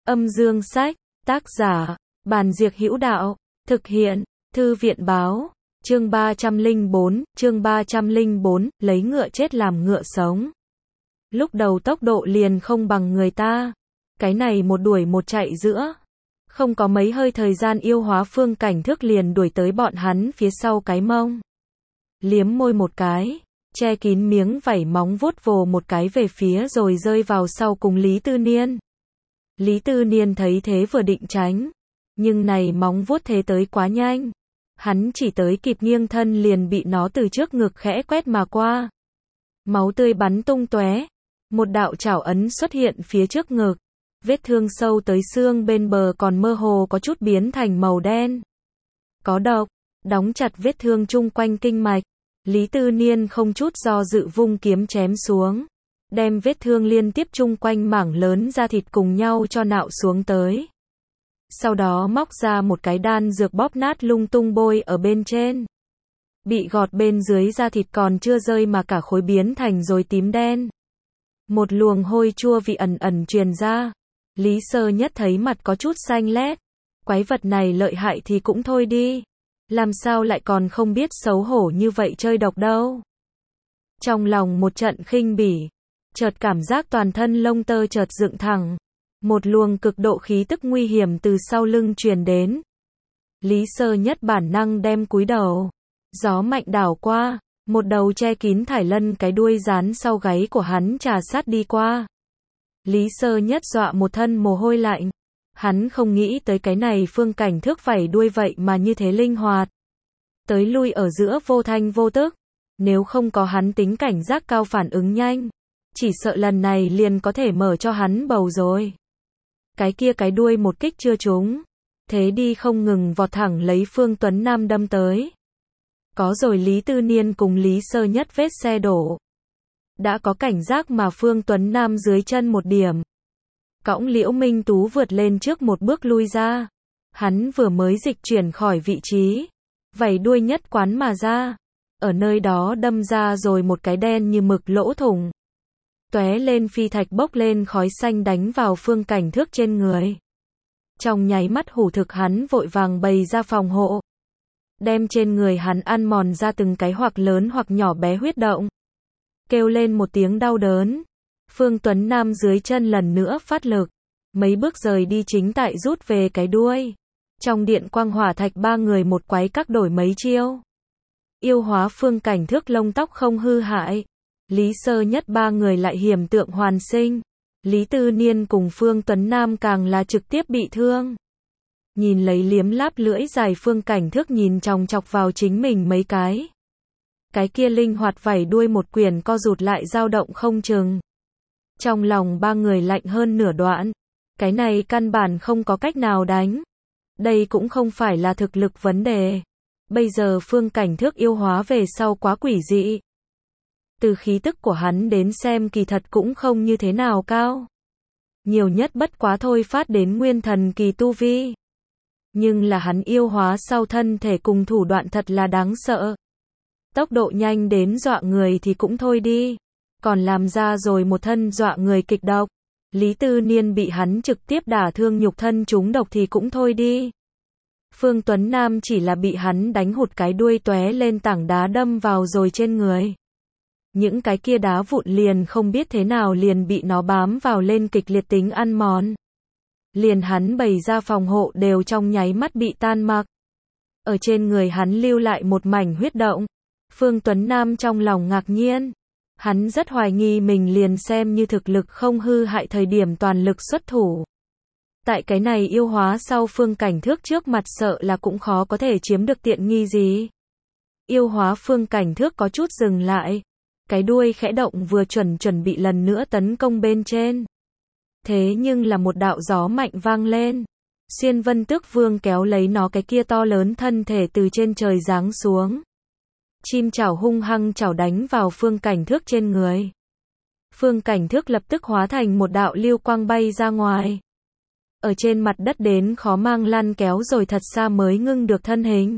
Âm dương sách, tác giả, Bàn Diệc Hữu Đạo, thực hiện, Thư viện Báo, chương 304, lấy ngựa chết làm ngựa sống. Lúc đầu tốc độ liền không bằng người ta, cái này một đuổi một chạy giữa. Không có mấy hơi thời gian yêu hóa Phương Cảnh Thước liền đuổi tới bọn hắn phía sau cái mông. Liếm môi một cái, che kín miếng vảy móng vuốt vồ một cái về phía rồi rơi vào sau cùng Lý Tư Niên. Lý Tư Niên thấy thế vừa định tránh, nhưng này móng vuốt thế tới quá nhanh. Hắn chỉ tới kịp nghiêng thân liền bị nó từ trước ngực khẽ quét mà qua. Máu tươi bắn tung tóe, một đạo chảo ấn xuất hiện phía trước ngực. Vết thương sâu tới xương bên bờ còn mơ hồ có chút biến thành màu đen. Có độc, đóng chặt vết thương chung quanh kinh mạch. Lý Tư Niên không chút do dự vung kiếm chém xuống, đem vết thương liên tiếp chung quanh mảng lớn da thịt cùng nhau cho nạo xuống tới. Sau đó móc ra một cái đan dược bóp nát lung tung bôi ở bên trên. Bị gọt bên dưới da thịt còn chưa rơi mà cả khối biến thành rồi tím đen. Một luồng hôi chua vị ẩn ẩn truyền ra. Lý Sơ Nhất thấy mặt có chút xanh lét. Quái vật này lợi hại thì cũng thôi đi. Làm sao lại còn không biết xấu hổ như vậy chơi độc đâu. Trong lòng một trận khinh bỉ, chợt cảm giác toàn thân lông tơ chợt dựng thẳng. Một luồng cực độ khí tức nguy hiểm từ sau lưng truyền đến. Lý Sơ Nhất bản năng đem cúi đầu. Gió mạnh đảo qua, một đầu che kín thải lân cái đuôi dán sau gáy của hắn trà sát đi qua. Lý Sơ Nhất dọa một thân mồ hôi lạnh. Hắn không nghĩ tới cái này Phương Cảnh Thước vảy đuôi vậy mà như thế linh hoạt. Tới lui ở giữa vô thanh vô tức. Nếu không có hắn tính cảnh giác cao phản ứng nhanh, chỉ sợ lần này liền có thể mở cho hắn bầu rồi. Cái kia cái đuôi một kích chưa trúng. Thế đi không ngừng vọt thẳng lấy Phương Tuấn Nam đâm tới. Có rồi Lý Tư Niên cùng Lý Sơ Nhất vết xe đổ. Đã có cảnh giác mà Phương Tuấn Nam dưới chân một điểm. Cõng Liễu Minh Tú vượt lên trước một bước lui ra. Hắn vừa mới dịch chuyển khỏi vị trí. Vảy đuôi nhất quán mà ra. Ở nơi đó đâm ra rồi một cái đen như mực lỗ thủng. Tóe lên phi thạch bốc lên khói xanh đánh vào Phương Cảnh Thước trên người. Trong nháy mắt hủ thực hắn vội vàng bày ra phòng hộ. Đem trên người hắn ăn mòn ra từng cái hoặc lớn hoặc nhỏ bé huyết động. Kêu lên một tiếng đau đớn. Phương Tuấn Nam dưới chân lần nữa phát lực. Mấy bước rời đi chính tại rút về cái đuôi. Trong điện quang hỏa thạch ba người một quái các đổi mấy chiêu. Yêu hóa Phương Cảnh Thước lông tóc không hư hại. Lý Sơ Nhất ba người lại hiểm tượng hoàn sinh. Lý Tư Niên cùng Phương Tuấn Nam càng là trực tiếp bị thương. Nhìn lấy liếm láp lưỡi dài Phương Cảnh Thước nhìn chòng chọc vào chính mình mấy cái. Cái kia linh hoạt vảy đuôi một quyển co rụt lại dao động không chừng. Trong lòng ba người lạnh hơn nửa đoạn. Cái này căn bản không có cách nào đánh. Đây cũng không phải là thực lực vấn đề. Bây giờ Phương Cảnh Thước yêu hóa về sau quá quỷ dị. Từ khí tức của hắn đến xem kỳ thật cũng không như thế nào cao. Nhiều nhất bất quá thôi phát đến nguyên thần kỳ tu vi. Nhưng là hắn yêu hóa sau thân thể cùng thủ đoạn thật là đáng sợ. Tốc độ nhanh đến dọa người thì cũng thôi đi. Còn làm ra rồi một thân dọa người kịch độc. Lý Tư Niên bị hắn trực tiếp đả thương nhục thân trúng độc thì cũng thôi đi. Phương Tuấn Nam chỉ là bị hắn đánh hụt cái đuôi tóe lên tảng đá đâm vào rồi trên người. Những cái kia đá vụn liền không biết thế nào liền bị nó bám vào lên kịch liệt tính ăn mòn. Liền hắn bày ra phòng hộ đều trong nháy mắt bị tan mặc. Ở trên người hắn lưu lại một mảnh huyết động. Phương Tuấn Nam trong lòng ngạc nhiên. Hắn rất hoài nghi mình liền xem như thực lực không hư hại thời điểm toàn lực xuất thủ. Tại cái này yêu hóa sau Phương Cảnh Thước trước mặt sợ là cũng khó có thể chiếm được tiện nghi gì. Yêu hóa Phương Cảnh Thước có chút dừng lại. Cái đuôi khẽ động vừa chuẩn bị lần nữa tấn công bên trên. Thế nhưng là một đạo gió mạnh vang lên. Xuyên Vân Tước Vương kéo lấy nó cái kia to lớn thân thể từ trên trời giáng xuống. Chim chảo hung hăng chảo đánh vào Phương Cảnh Thước trên người. Phương Cảnh Thước lập tức hóa thành một đạo lưu quang bay ra ngoài. Ở trên mặt đất đến khó mang lăn kéo rồi thật xa mới ngưng được thân hình.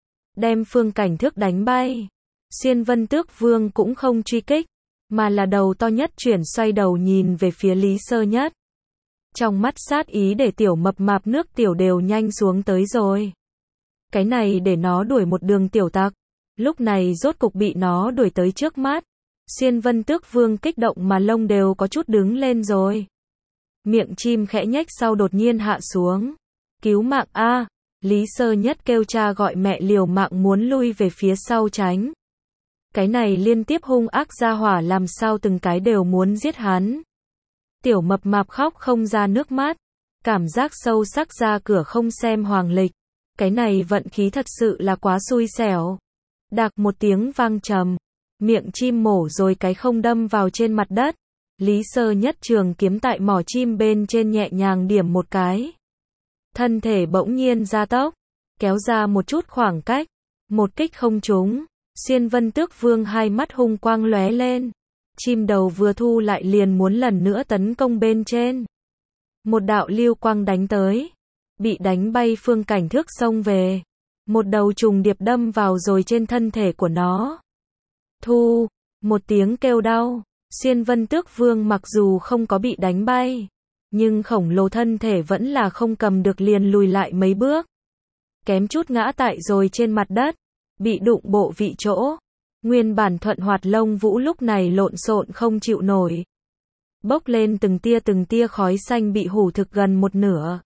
Đem Phương Cảnh Thước đánh bay. Xuyên Vân Tước Vương cũng không truy kích, mà là đầu to nhất chuyển xoay đầu nhìn về phía Lý Sơ Nhất. Trong mắt sát ý để tiểu mập mạp nước tiểu đều nhanh xuống tới rồi. Cái này để nó đuổi một đường tiểu tặc. Lúc này rốt cục bị nó đuổi tới trước mắt. Xuyên Vân Tước Vương kích động mà lông đều có chút đứng lên rồi. Miệng chim khẽ nhếch sau đột nhiên hạ xuống. Cứu mạng a! Lý Sơ Nhất kêu cha gọi mẹ liều mạng muốn lui về phía sau tránh. Cái này liên tiếp hung ác gia hỏa làm sao từng cái đều muốn giết hắn. Tiểu mập mạp khóc không ra nước mắt. Cảm giác sâu sắc ra cửa không xem hoàng lịch. Cái này vận khí thật sự là quá xui xẻo. Đạc một tiếng vang trầm. Miệng chim mổ rồi cái không đâm vào trên mặt đất. Lý Sơ Nhất trường kiếm tại mỏ chim bên trên nhẹ nhàng điểm một cái. Thân thể bỗng nhiên gia tốc, kéo ra một chút khoảng cách. Một kích không trúng. Xuyên Vân Tước Vương hai mắt hung quang lóe lên. Chim đầu vừa thu lại liền muốn lần nữa tấn công bên trên. Một đạo lưu quang đánh tới. Bị đánh bay Phương Cảnh Thước xông về. Một đầu trùng điệp đâm vào rồi trên thân thể của nó. Thu, một tiếng kêu đau. Xuyên Vân Tước Vương mặc dù không có bị đánh bay, nhưng khổng lồ thân thể vẫn là không cầm được liền lùi lại mấy bước. Kém chút ngã tại rồi trên mặt đất, bị đụng bộ vị chỗ. Nguyên bản thuận hoạt lông vũ lúc này lộn xộn không chịu nổi. Bốc lên từng tia khói xanh bị hủ thực gần một nửa.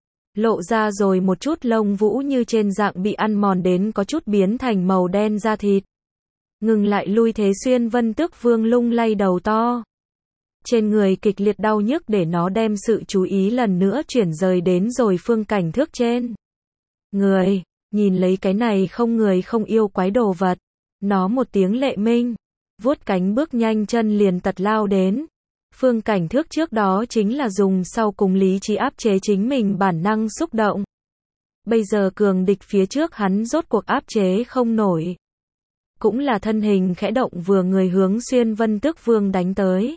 Lộ ra rồi một chút lông vũ như trên dạng bị ăn mòn đến có chút biến thành màu đen da thịt. Ngừng lại lui thế Xuyên Vân Tước Vương lung lay đầu to. Trên người kịch liệt đau nhức để nó đem sự chú ý lần nữa chuyển rời đến rồi Phương Cảnh Thước trên. Người, nhìn lấy cái này không người không yêu quái đồ vật. Nó một tiếng lệ minh, vuốt cánh bước nhanh chân liền tật lao đến. Phương Cảnh Thước trước đó chính là dùng sau cùng lý trí áp chế chính mình bản năng xúc động. Bây giờ cường địch phía trước hắn rốt cuộc áp chế không nổi. Cũng là thân hình khẽ động vừa người hướng Xuyên Vân Tước Vương đánh tới.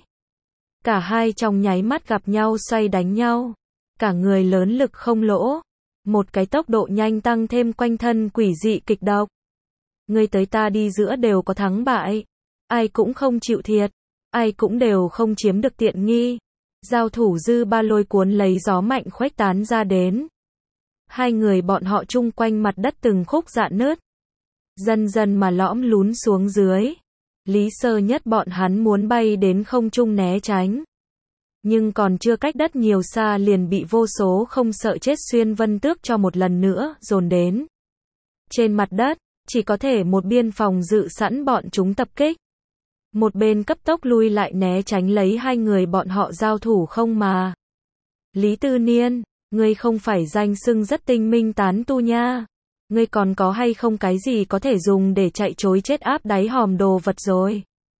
Cả hai trong nháy mắt gặp nhau xoay đánh nhau. Cả người lớn lực không lỗ. Một cái tốc độ nhanh tăng thêm quanh thân quỷ dị kịch độc. Người tới ta đi giữa đều có thắng bại. Ai cũng không chịu thiệt. Ai cũng đều không chiếm được tiện nghi. Giao thủ dư ba lôi cuốn lấy gió mạnh khuếch tán ra đến. Hai người bọn họ chung quanh mặt đất từng khúc rạn nứt. Dần dần mà lõm lún xuống dưới. Lý Sơ Nhất bọn hắn muốn bay đến không trung né tránh. Nhưng còn chưa cách đất nhiều xa liền bị vô số không sợ chết Xuyên Vân Tước cho một lần nữa dồn đến. Trên mặt đất, chỉ có thể một biên phòng dự sẵn bọn chúng tập kích. Một bên cấp tốc lui lại né tránh lấy hai người bọn họ giao thủ không mà. Lý Tư Niên, ngươi không phải danh xưng rất tinh minh tán tu nha. Ngươi còn có hay không cái gì có thể dùng để chạy trối chết áp đáy hòm đồ vật rồi.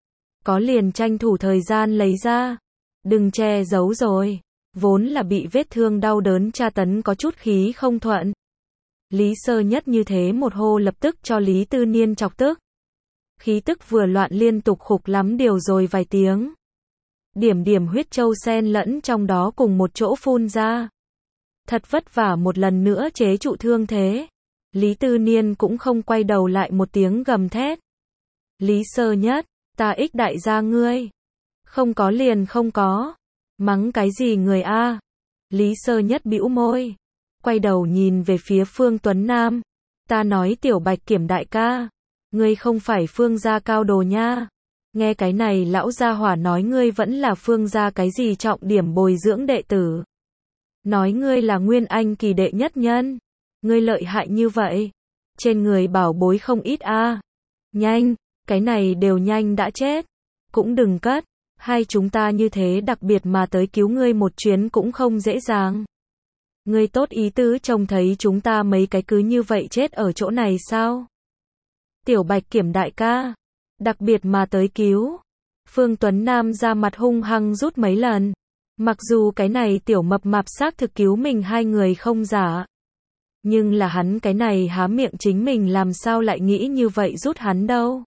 Có liền tranh thủ thời gian lấy ra. Đừng che giấu rồi. Vốn là bị vết thương đau đớn tra tấn có chút khí không thuận. Lý Sơ Nhất như thế một hô lập tức cho Lý Tư Niên chọc tức. Khí tức vừa loạn liên tục khục lắm điều rồi vài tiếng. Điểm điểm huyết châu xen lẫn trong đó cùng một chỗ phun ra. Thật vất vả một lần nữa chế trụ thương thế. Lý Tư Niên cũng không quay đầu lại một tiếng gầm thét. Lý Sơ Nhất, ta ích đại gia ngươi. Không có liền không có. Mắng cái gì người a? Lý Sơ Nhất bĩu môi. Quay đầu nhìn về phía Phương Tuấn Nam. Ta nói Tiểu Bạch Kiểm đại ca. Ngươi không phải Phương gia cao đồ nha. Nghe cái này lão gia hỏa nói ngươi vẫn là Phương gia cái gì trọng điểm bồi dưỡng đệ tử. Nói ngươi là Nguyên Anh kỳ đệ nhất nhân. Ngươi lợi hại như vậy. Trên người bảo bối không ít a. Nhanh, cái này đều nhanh đã chết. Cũng đừng cất. Hai chúng ta như thế đặc biệt mà tới cứu ngươi một chuyến cũng không dễ dàng. Ngươi tốt ý tứ trông thấy chúng ta mấy cái cứ như vậy chết ở chỗ này sao? Tiểu Bạch Kiểm đại ca. Đặc biệt mà tới cứu. Phương Tuấn Nam ra mặt hung hăng rút mấy lần. Mặc dù cái này tiểu mập mạp xác thực cứu mình hai người không giả. Nhưng là hắn cái này há miệng chính mình làm sao lại nghĩ như vậy rút hắn đâu.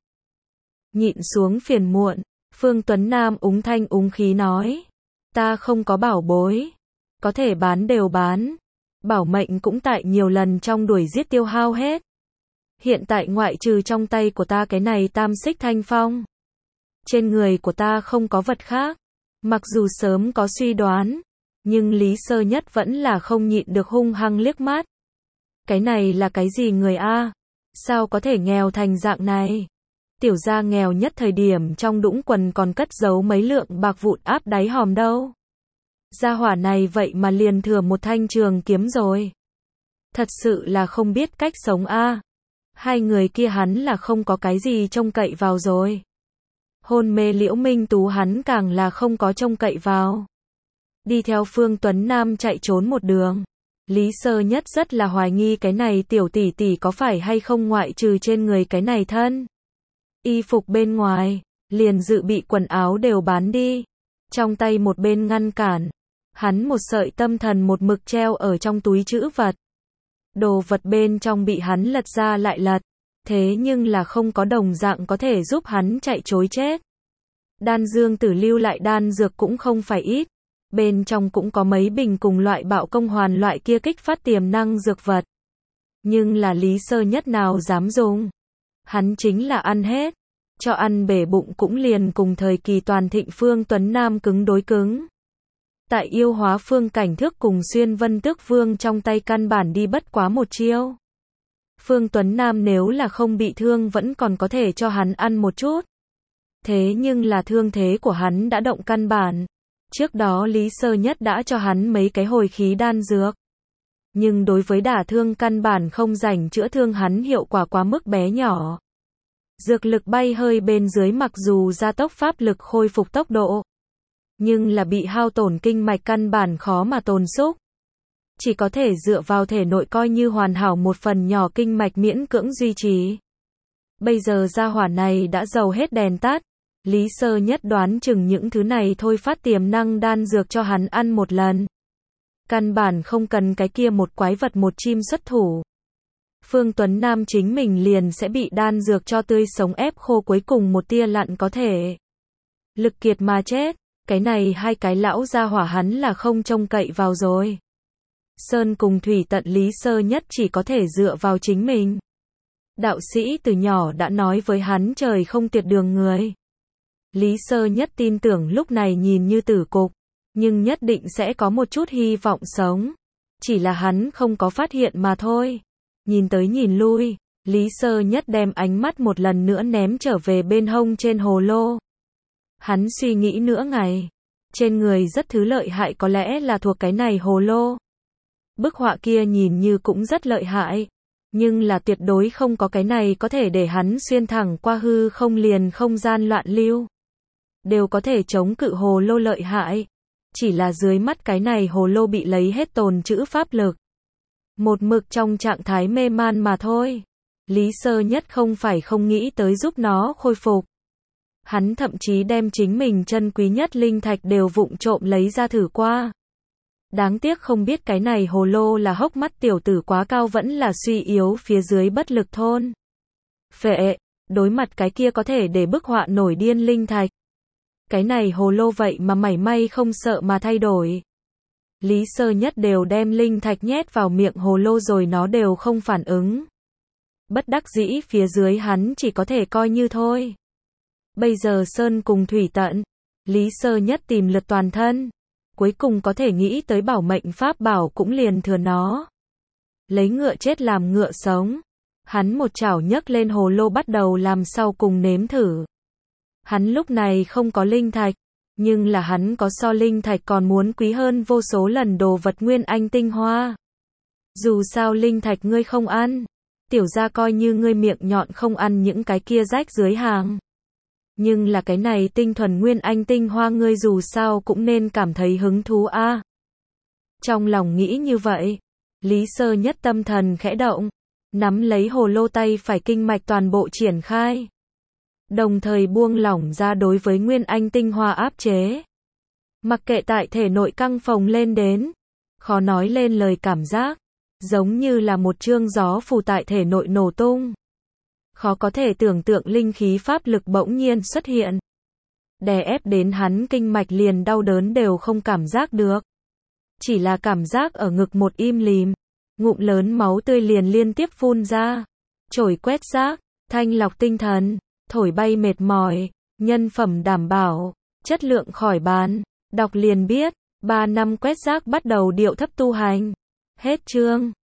Nhịn xuống phiền muộn. Phương Tuấn Nam úng thanh úng khí nói. Ta không có bảo bối. Có thể bán đều bán. Bảo mệnh cũng tại nhiều lần trong đuổi giết tiêu hao hết. Hiện tại ngoại trừ trong tay của ta cái này tam xích thanh phong. Trên người của ta không có vật khác. Mặc dù sớm có suy đoán. Nhưng Lý Sơ Nhất vẫn là không nhịn được hung hăng liếc mắt. Cái này là cái gì người a? Sao có thể nghèo thành dạng này? Tiểu gia nghèo nhất thời điểm trong đũng quần còn cất giấu mấy lượng bạc vụn áp đáy hòm đâu. Gia hỏa này vậy mà liền thừa một thanh trường kiếm rồi. Thật sự là không biết cách sống a. Hai người kia hắn là không có cái gì trông cậy vào rồi. Hôn mê Liễu Minh Tú hắn càng là không có trông cậy vào. Đi theo Phương Tuấn Nam chạy trốn một đường. Lý Sơ Nhất rất là hoài nghi cái này tiểu tỷ tỷ có phải hay không ngoại trừ trên người cái này thân. Y phục bên ngoài, liền dự bị quần áo đều bán đi. Trong tay một bên ngăn cản. Hắn một sợi tâm thần một mực treo ở trong túi trữ vật. Đồ vật bên trong bị hắn lật ra lại lật. Thế nhưng là không có đồng dạng có thể giúp hắn chạy trối chết. Đan dương tử lưu lại đan dược cũng không phải ít. Bên trong cũng có mấy bình cùng loại bạo công hoàn loại kia kích phát tiềm năng dược vật. Nhưng là Lý Sơ Nhất nào dám dùng. Hắn chính là ăn hết. Cho ăn bể bụng cũng liền cùng thời kỳ toàn thịnh Phương Tuấn Nam cứng đối cứng. Tại yêu hóa phương cảnh thước cùng xuyên vân tước vương trong tay căn bản đi bất quá một chiêu. Phương Tuấn Nam nếu là không bị thương vẫn còn có thể cho hắn ăn một chút. Thế nhưng là thương thế của hắn đã động căn bản. Trước đó Lý Sơ Nhất đã cho hắn mấy cái hồi khí đan dược. Nhưng đối với đả thương căn bản không rảnh chữa thương hắn hiệu quả quá mức bé nhỏ. Dược lực bay hơi bên dưới mặc dù gia tốc pháp lực khôi phục tốc độ. Nhưng là bị hao tổn kinh mạch căn bản khó mà tồn xúc. Chỉ có thể dựa vào thể nội coi như hoàn hảo một phần nhỏ kinh mạch miễn cưỡng duy trì. Bây giờ gia hỏa này đã dầu hết đèn tắt. Lý Sơ Nhất đoán chừng những thứ này thôi phát tiềm năng đan dược cho hắn ăn một lần. Căn bản không cần cái kia một quái vật một chim xuất thủ. Phương Tuấn Nam chính mình liền sẽ bị đan dược cho tươi sống ép khô cuối cùng một tia lặn có thể. Lực kiệt mà chết, cái này hai cái lão gia hỏa hắn là không trông cậy vào rồi. Sơn cùng thủy tận Lý Sơ Nhất chỉ có thể dựa vào chính mình. Đạo sĩ từ nhỏ đã nói với hắn trời không tuyệt đường người. Lý Sơ Nhất tin tưởng lúc này nhìn như tử cục, nhưng nhất định sẽ có một chút hy vọng sống. Chỉ là hắn không có phát hiện mà thôi. Nhìn tới nhìn lui, Lý Sơ Nhất đem ánh mắt một lần nữa ném trở về bên hông trên hồ lô. Hắn suy nghĩ nửa ngày. Trên người rất thứ lợi hại có lẽ là thuộc cái này hồ lô. Bức họa kia nhìn như cũng rất lợi hại. Nhưng là tuyệt đối không có cái này có thể để hắn xuyên thẳng qua hư không liền không gian loạn lưu. Đều có thể chống cự hồ lô lợi hại. Chỉ là dưới mắt cái này hồ lô bị lấy hết tồn trữ pháp lực. Một mực trong trạng thái mê man mà thôi. Lý Sơ Nhất không phải không nghĩ tới giúp nó khôi phục. Hắn thậm chí đem chính mình chân quý nhất linh thạch đều vụng trộm lấy ra thử qua. Đáng tiếc không biết cái này hồ lô là hốc mắt tiểu tử quá cao vẫn là suy yếu phía dưới bất lực thôn. Phệ, đối mặt cái kia có thể để bức họa nổi điên linh thạch. Cái này hồ lô vậy mà mảy may không sợ mà thay đổi. Lý Sơ Nhất đều đem linh thạch nhét vào miệng hồ lô rồi nó đều không phản ứng. Bất đắc dĩ phía dưới hắn chỉ có thể coi như thôi. Bây giờ Sơn cùng thủy tận, Lý Sơ Nhất tìm lượt toàn thân. Cuối cùng có thể nghĩ tới bảo mệnh pháp bảo cũng liền thừa nó. Lấy ngựa chết làm ngựa sống. Hắn một chảo nhấc lên hồ lô bắt đầu làm sau cùng nếm thử. Hắn lúc này không có linh thạch. Nhưng là hắn có so linh thạch còn muốn quý hơn vô số lần đồ vật nguyên anh tinh hoa. Dù sao linh thạch ngươi không ăn. Tiểu gia coi như ngươi miệng nhọn không ăn những cái kia rách dưới hàng. Nhưng là cái này tinh thuần nguyên anh tinh hoa ngươi dù sao cũng nên cảm thấy hứng thú a. Trong lòng nghĩ như vậy, Lý Sơ Nhất tâm thần khẽ động, nắm lấy hồ lô tay phải kinh mạch toàn bộ triển khai. Đồng thời buông lỏng ra đối với nguyên anh tinh hoa áp chế. Mặc kệ tại thể nội căng phồng lên đến, khó nói lên lời cảm giác, giống như là một chương gió phù tại thể nội nổ tung. Khó có thể tưởng tượng linh khí pháp lực bỗng nhiên xuất hiện. Đè ép đến hắn kinh mạch liền đau đớn đều không cảm giác được. Chỉ là cảm giác ở ngực một im lìm. Ngụm lớn máu tươi liền liên tiếp phun ra. Trổi quét rác, thanh lọc tinh thần, thổi bay mệt mỏi, nhân phẩm đảm bảo, chất lượng khỏi bán. Đọc liền biết, 3 năm quét rác bắt đầu điệu thấp tu hành. Hết chương.